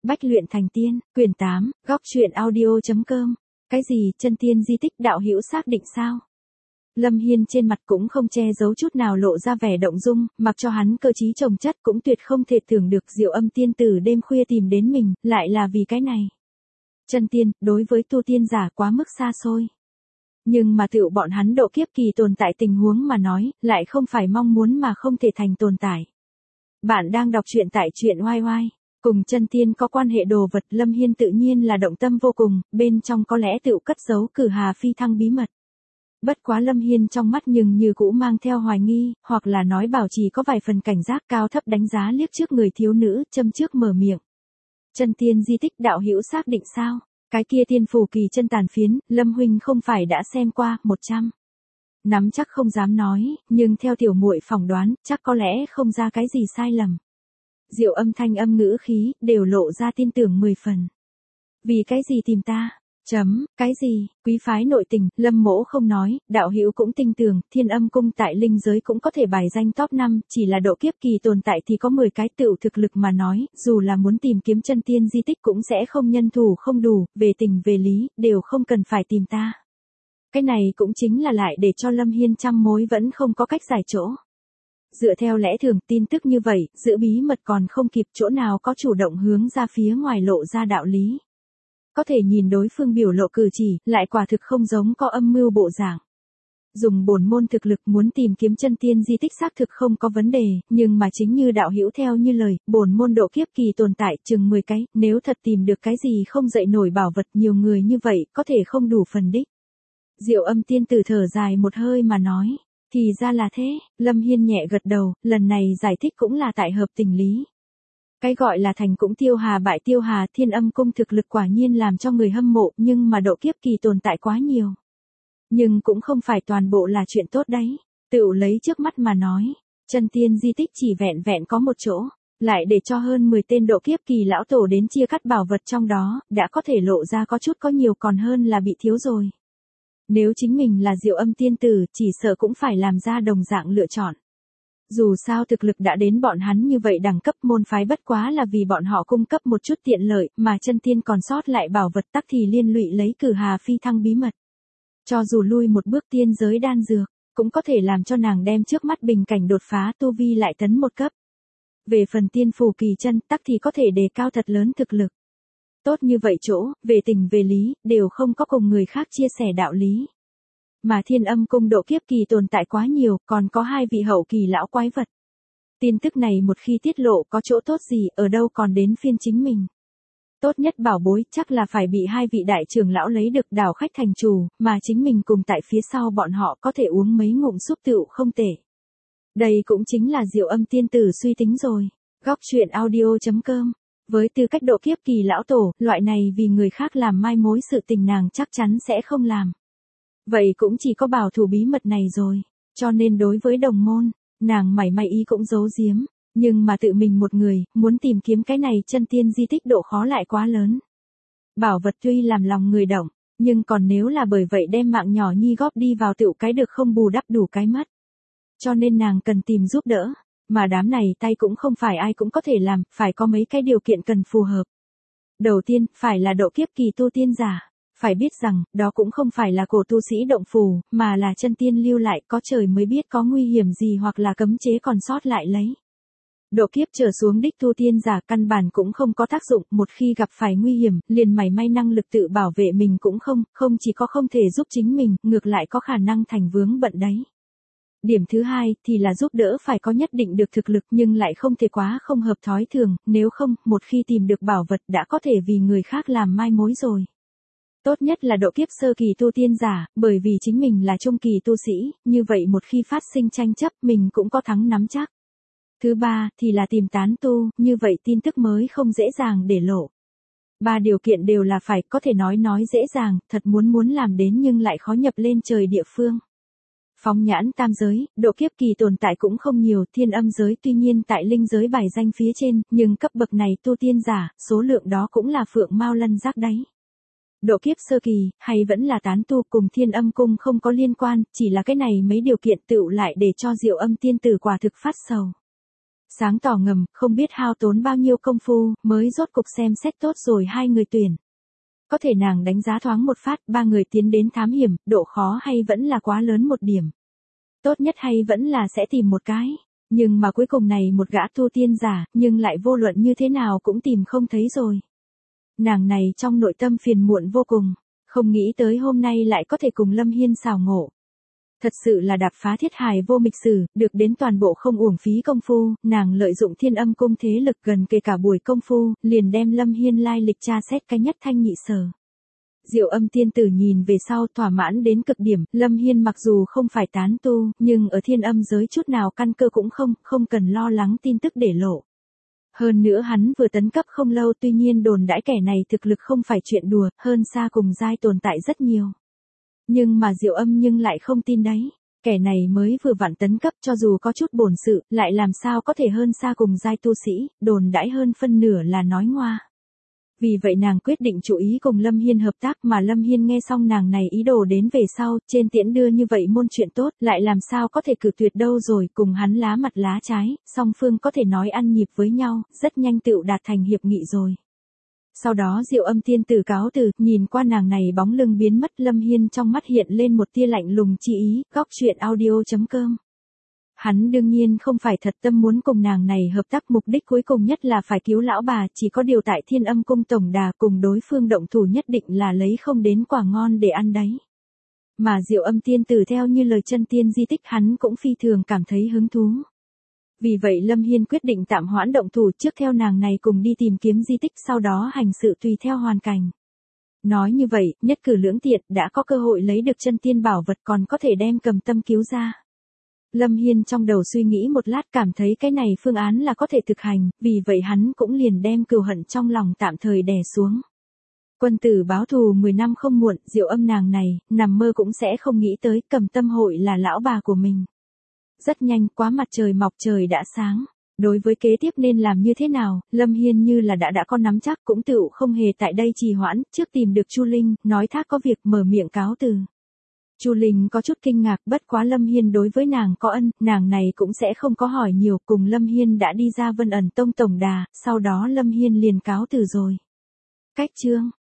Bách luyện thành tiên, quyển 8, góc truyện audio.com. Cái gì, chân tiên di tích đạo hữu xác định sao? Lâm Hiên trên mặt cũng không che giấu chút nào lộ ra vẻ động dung, mặc cho hắn cơ trí chồng chất cũng tuyệt không thể tưởng được Diệu Âm tiên tử đêm khuya tìm đến mình, lại là vì cái này. Chân tiên, đối với tu tiên giả quá mức xa xôi. Nhưng mà tựu bọn hắn độ kiếp kỳ tồn tại tình huống mà nói, lại không phải mong muốn mà không thể thành tồn tại. Bạn đang đọc truyện tại truyện oai oai. Cùng chân tiên có quan hệ đồ vật Lâm Hiên tự nhiên là động tâm vô cùng, bên trong có lẽ tựu cất giấu cử hà phi thăng bí mật. Bất quá Lâm Hiên trong mắt nhưng như cũ mang theo hoài nghi, hoặc là nói bảo trì có vài phần cảnh giác cao thấp đánh giá liếc trước người thiếu nữ, châm trước mở miệng. Chân tiên di tích đạo hữu xác định sao? Cái kia tiên phù kỳ chân tàn phiến, Lâm huynh không phải đã xem qua, 100. Nắm chắc không dám nói, nhưng theo tiểu muội phỏng đoán, chắc có lẽ không ra cái gì sai lầm. Diệu Âm thanh âm ngữ khí, đều lộ ra tin tưởng 10 phần. Vì cái gì tìm ta? Cái gì? Quý phái nội tình, Lâm mỗ không nói, đạo hữu cũng tin tưởng, Thiên Âm cung tại linh giới cũng có thể bài danh top 5, chỉ là độ kiếp kỳ tồn tại thì có 10 cái tựu thực lực mà nói, dù là muốn tìm kiếm chân tiên di tích cũng sẽ không nhân thủ không đủ, về tình về lý, đều không cần phải tìm ta. Cái này cũng chính là lại để cho Lâm Hiên trăm mối vẫn không có cách giải chỗ. Dựa theo lẽ thường tin tức như vậy, giữ bí mật còn không kịp chỗ nào có chủ động hướng ra phía ngoài lộ ra đạo lý. Có thể nhìn đối phương biểu lộ cử chỉ, lại quả thực không giống có âm mưu bộ dạng. Dùng bổn môn thực lực muốn tìm kiếm chân tiên di tích xác thực không có vấn đề, nhưng mà chính như đạo hữu theo như lời, bổn môn độ kiếp kỳ tồn tại chừng 10 cái, nếu thật tìm được cái gì không dậy nổi bảo vật nhiều người như vậy, có thể không đủ phần đích. Diệu Âm tiên tử thở dài một hơi mà nói. Thì ra là thế, Lâm Hiên nhẹ gật đầu, lần này giải thích cũng là tại hợp tình lý. Cái gọi là thành cũng tiêu hà bại tiêu hà, Thiên Âm cung thực lực quả nhiên làm cho người hâm mộ, nhưng mà độ kiếp kỳ tồn tại quá nhiều. Nhưng cũng không phải toàn bộ là chuyện tốt đấy, tựu lấy trước mắt mà nói, chân tiên di tích chỉ vẹn vẹn có một chỗ, lại để cho hơn 10 tên độ kiếp kỳ lão tổ đến chia cắt bảo vật trong đó, đã có thể lộ ra có chút có nhiều còn hơn là bị thiếu rồi. Nếu chính mình là Diệu Âm tiên tử, chỉ sợ cũng phải làm ra đồng dạng lựa chọn. Dù sao thực lực đã đến bọn hắn như vậy đẳng cấp môn phái bất quá là vì bọn họ cung cấp một chút tiện lợi, mà chân tiên còn sót lại bảo vật tắc thì liên lụy lấy cử hà phi thăng bí mật. Cho dù lui một bước tiên giới đan dược, cũng có thể làm cho nàng đem trước mắt bình cảnh đột phá tu vi lại tấn một cấp. Về phần tiên phù kỳ chân tắc thì có thể đề cao thật lớn thực lực. Tốt như vậy chỗ, về tình về lý, đều không có cùng người khác chia sẻ đạo lý. Mà Thiên Âm cung độ kiếp kỳ tồn tại quá nhiều, còn có 2 vị hậu kỳ lão quái vật. Tin tức này một khi tiết lộ có chỗ tốt gì, ở đâu còn đến phiên chính mình. Tốt nhất bảo bối chắc là phải bị 2 vị đại trưởng lão lấy được đảo khách thành chủ, mà chính mình cùng tại phía sau bọn họ có thể uống mấy ngụm súp tựu không tệ. Đây cũng chính là Diệu Âm tiên tử suy tính rồi. Góc truyện audio.com. Với tư cách độ kiếp kỳ lão tổ, loại này vì người khác làm mai mối sự tình nàng chắc chắn sẽ không làm. Vậy cũng chỉ có bảo thủ bí mật này rồi, cho nên đối với đồng môn, nàng mảy may ý cũng giấu giếm, nhưng mà tự mình một người, muốn tìm kiếm cái này chân tiên di tích độ khó lại quá lớn. Bảo vật tuy làm lòng người động, nhưng còn nếu là bởi vậy đem mạng nhỏ nhi góp đi vào tựu cái được không bù đắp đủ cái mất. Cho nên nàng cần tìm giúp đỡ, mà đám này tay cũng không phải ai cũng có thể làm, phải có mấy cái điều kiện cần phù hợp. Đầu tiên, phải là độ kiếp kỳ tu tiên giả. Phải biết rằng, đó cũng không phải là cổ tu sĩ động phù, mà là chân tiên lưu lại, có trời mới biết có nguy hiểm gì hoặc là cấm chế còn sót lại lấy. Độ kiếp trở xuống đích tu tiên giả căn bản cũng không có tác dụng, một khi gặp phải nguy hiểm, liền mảy may năng lực tự bảo vệ mình cũng không chỉ có không thể giúp chính mình, ngược lại có khả năng thành vướng bận đấy. Điểm thứ hai thì là giúp đỡ phải có nhất định được thực lực nhưng lại không thể quá không hợp thói thường, nếu không, một khi tìm được bảo vật đã có thể vì người khác làm mai mối rồi. Tốt nhất là độ kiếp sơ kỳ tu tiên giả, bởi vì chính mình là trung kỳ tu sĩ, như vậy một khi phát sinh tranh chấp mình cũng có thắng nắm chắc. Thứ ba thì là tìm tán tu, như vậy tin tức mới không dễ dàng để lộ. 3 điều kiện đều là phải, có thể nói dễ dàng, thật muốn làm đến nhưng lại khó nhập lên trời địa phương. Phóng nhãn tam giới, độ kiếp kỳ tồn tại cũng không nhiều, Thiên Âm giới tuy nhiên tại linh giới bài danh phía trên, nhưng cấp bậc này tu tiên giả, số lượng đó cũng là phượng mao lân giác đấy. Độ kiếp sơ kỳ, hay vẫn là tán tu cùng Thiên Âm cung không có liên quan, chỉ là cái này mấy điều kiện tựu lại để cho Diệu Âm tiên tử quả thực phát sầu. Sáng tỏ ngầm, không biết hao tốn bao nhiêu công phu, mới rốt cục xem xét tốt rồi hai người tuyển. Có thể nàng đánh giá thoáng một phát, ba người tiến đến thám hiểm, độ khó hay vẫn là quá lớn một điểm. Tốt nhất hay vẫn là sẽ tìm một cái. Nhưng mà cuối cùng này một gã tu tiên giả, nhưng lại vô luận như thế nào cũng tìm không thấy rồi. Nàng này trong nội tâm phiền muộn vô cùng, không nghĩ tới hôm nay lại có thể cùng Lâm Hiên xào ngộ. Thật sự là đạp phá thiết hài vô mịch sử, được đến toàn bộ không uổng phí công phu, nàng lợi dụng Thiên Âm cung thế lực gần kề cả buổi công phu, liền đem Lâm Hiên lai lịch tra xét cái nhất thanh nhị sở. Diệu Âm tiên tử nhìn về sau thỏa mãn đến cực điểm, Lâm Hiên mặc dù không phải tán tu, nhưng ở Thiên Âm giới chút nào căn cơ cũng không cần lo lắng tin tức để lộ. Hơn nữa hắn vừa tấn cấp không lâu, tuy nhiên đồn đãi kẻ này thực lực không phải chuyện đùa, hơn xa cùng giai tồn tại rất nhiều. Nhưng mà Diệu Âm nhưng lại không tin đấy. Kẻ này mới vừa vặn tấn cấp, cho dù có chút bổn sự, lại làm sao có thể hơn xa cùng giai tu sĩ, đồn đãi hơn phân nửa là nói ngoa. Vì vậy nàng quyết định chú ý cùng Lâm Hiên hợp tác, mà Lâm Hiên nghe xong nàng này ý đồ đến về sau, trên tiễn đưa như vậy môn chuyện tốt, lại làm sao có thể cự tuyệt đâu rồi, cùng hắn lá mặt lá trái, song phương có thể nói ăn nhịp với nhau, rất nhanh tựu đạt thành hiệp nghị rồi. Sau đó Diệu Âm tiên tử cáo từ, nhìn qua nàng này bóng lưng biến mất, Lâm Hiên trong mắt hiện lên một tia lạnh lùng chi ý, góc chuyện audio.com. Hắn đương nhiên không phải thật tâm muốn cùng nàng này hợp tác, mục đích cuối cùng nhất là phải cứu lão bà, chỉ có điều tại Thiên Âm cung tổng đà cùng đối phương động thủ nhất định là lấy không đến quả ngon để ăn đấy. Mà Diệu Âm tiên tử theo như lời chân tiên di tích hắn cũng phi thường cảm thấy hứng thú. Vì vậy Lâm Hiên quyết định tạm hoãn động thủ, trước theo nàng này cùng đi tìm kiếm di tích, sau đó hành sự tùy theo hoàn cảnh. Nói như vậy, nhất cử lưỡng tiện, đã có cơ hội lấy được chân tiên bảo vật, còn có thể đem Cầm Tâm cứu ra. Lâm Hiên trong đầu suy nghĩ một lát, cảm thấy cái này phương án là có thể thực hành, vì vậy hắn cũng liền đem cừu hận trong lòng tạm thời đè xuống. Quân tử báo thù 10 năm không muộn, Diệu Âm nàng này, nằm mơ cũng sẽ không nghĩ tới Cầm Tâm hội là lão bà của mình. Rất nhanh, quá mặt trời mọc trời đã sáng. Đối với kế tiếp nên làm như thế nào, Lâm Hiên như là đã có nắm chắc, cũng tựu không hề tại đây trì hoãn, trước tìm được Chu Linh, nói thác có việc, mở miệng cáo từ. Chu Linh có chút kinh ngạc, bất quá Lâm Hiên đối với nàng có ân, nàng này cũng sẽ không có hỏi nhiều, cùng Lâm Hiên đã đi ra Vân Ẩn Tông tổng đà, sau đó Lâm Hiên liền cáo từ rồi. Cách chương